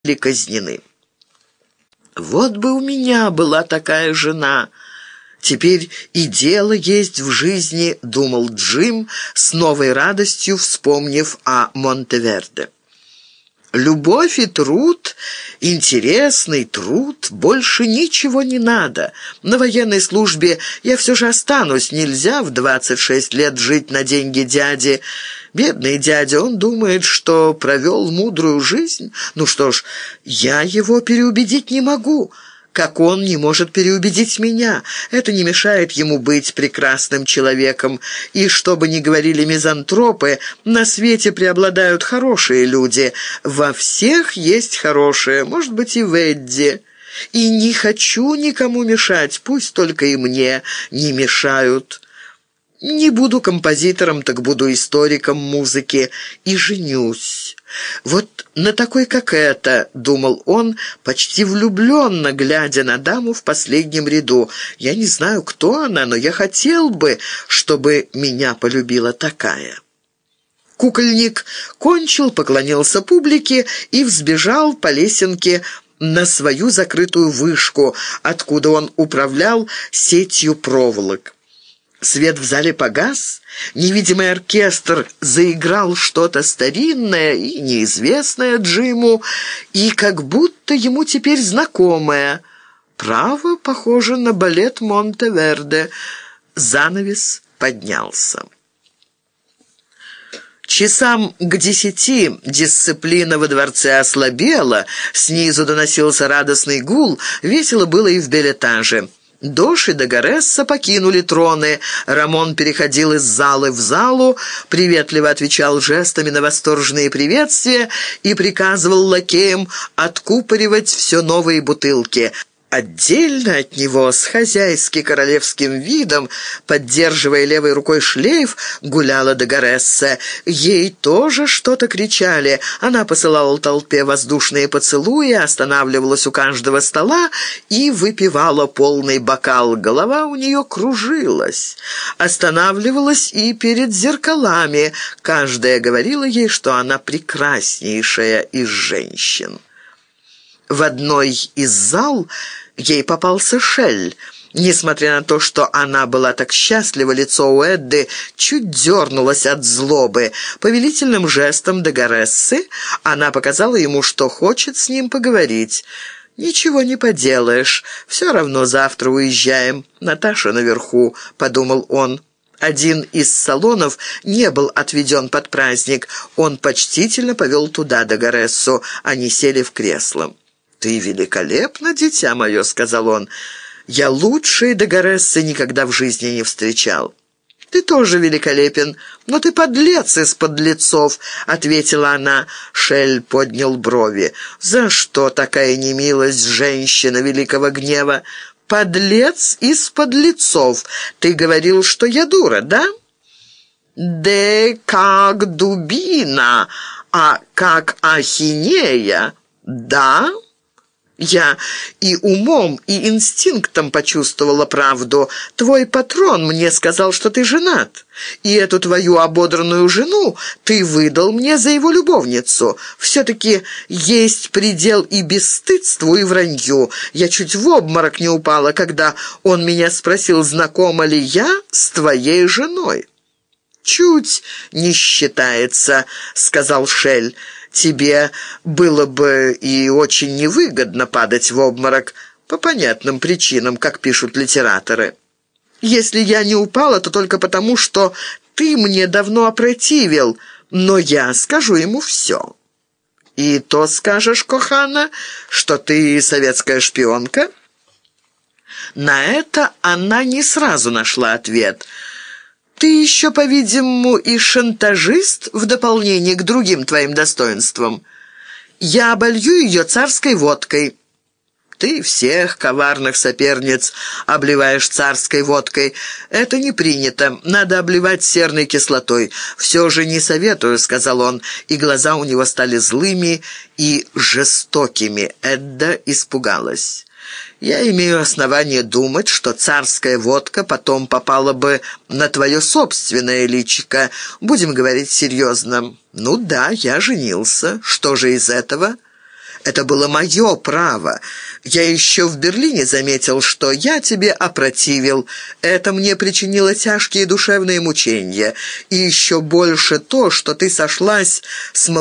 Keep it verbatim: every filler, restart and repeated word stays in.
казнены. Вот бы у меня была такая жена. Теперь и дело есть в жизни, думал Джим, с новой радостью вспомнив о Монтеверде. Любовь и труд, интересный труд, больше ничего не надо. На военной службе я все же останусь, нельзя в двадцать шесть лет жить на деньги дяди. Бедный дядя, он думает, что провел мудрую жизнь. Ну что ж, я его переубедить не могу, как он не может переубедить меня. Это не мешает ему быть прекрасным человеком. И что бы ни говорили мизантропы, на свете преобладают хорошие люди. Во всех есть хорошие, может быть, и в Эдди. И не хочу никому мешать, пусть только и мне не мешают. Не буду композитором, так буду историком музыки и женюсь. Вот на такой, как эта, думал он, почти влюбленно, глядя на даму в последнем ряду. Я не знаю, кто она, но я хотел бы, чтобы меня полюбила такая. Кукольник кончил, поклонился публике и взбежал по лесенке на свою закрытую вышку, откуда он управлял сетью проволок. Свет в зале погас, невидимый оркестр заиграл что-то старинное и неизвестное Джиму, и как будто ему теперь знакомое. Право, похоже на балет Монтеверде. Занавес поднялся. Часам к десяти дисциплина во дворце ослабела, снизу доносился радостный гул, весело было и в бельэтаже. Дош и Дагаресса покинули троны. Рамон переходил из залы в залу, приветливо отвечал жестами на восторженные приветствия и приказывал лакеям откупоривать все новые бутылки. Отдельно от него, с хозяйски-королевским видом, поддерживая левой рукой шлейф, гуляла Дагаресса. Ей тоже что-то кричали. Она посылала толпе воздушные поцелуи, останавливалась у каждого стола и выпивала полный бокал. Голова у нее кружилась. Останавливалась и перед зеркалами. Каждая говорила ей, что она прекраснейшая из женщин. В одной из зал ей попался Шель. Несмотря на то, что она была так счастлива, лицо у Эдды чуть дернулось от злобы. Повелительным жестом Дагарессы она показала ему, что хочет с ним поговорить. «Ничего не поделаешь, все равно завтра уезжаем. Наташа наверху», — подумал он. Один из салонов не был отведен под праздник. Он почтительно повел туда Дагарессу. Они сели в кресло. «Ты великолепна, дитя мое», — сказал он. «Я лучшей Дагарессы никогда в жизни не встречал». «Ты тоже великолепен, но ты подлец из подлецов», — ответила она. Шель поднял брови. «За что такая немилость женщина великого гнева? Подлец из подлецов. Ты говорил, что я дура, да?» «Да как дубина, а как ахинея, да?» Я и умом, и инстинктом почувствовала правду. Твой патрон мне сказал, что ты женат. И эту твою ободранную жену ты выдал мне за его любовницу. Все-таки есть предел и бесстыдству, и вранью. Я чуть в обморок не упала, когда он меня спросил, знакома ли я с твоей женой. «Чуть не считается», — сказал Шель. «Тебе было бы и очень невыгодно падать в обморок по понятным причинам, как пишут литераторы. Если я не упала, то только потому, что ты мне давно опротивил, но я скажу ему все». «И то скажешь, Кохана, что ты советская шпионка?» На это она не сразу нашла ответ. «Ты еще, по-видимому, и шантажист в дополнение к другим твоим достоинствам. Я оболью ее царской водкой». «Ты всех коварных соперниц обливаешь царской водкой. Это не принято. Надо обливать серной кислотой. Все же не советую», — сказал он, и глаза у него стали злыми и жестокими. Эдда испугалась. «Я имею основание думать, что царская водка потом попала бы на твое собственное личико. Будем говорить серьезно. Ну да, я женился. Что же из этого?» Это было мое право. Я еще в Берлине заметил, что я тебе опротивил. Это мне причинило тяжкие душевные мучения. И еще больше то, что ты сошлась с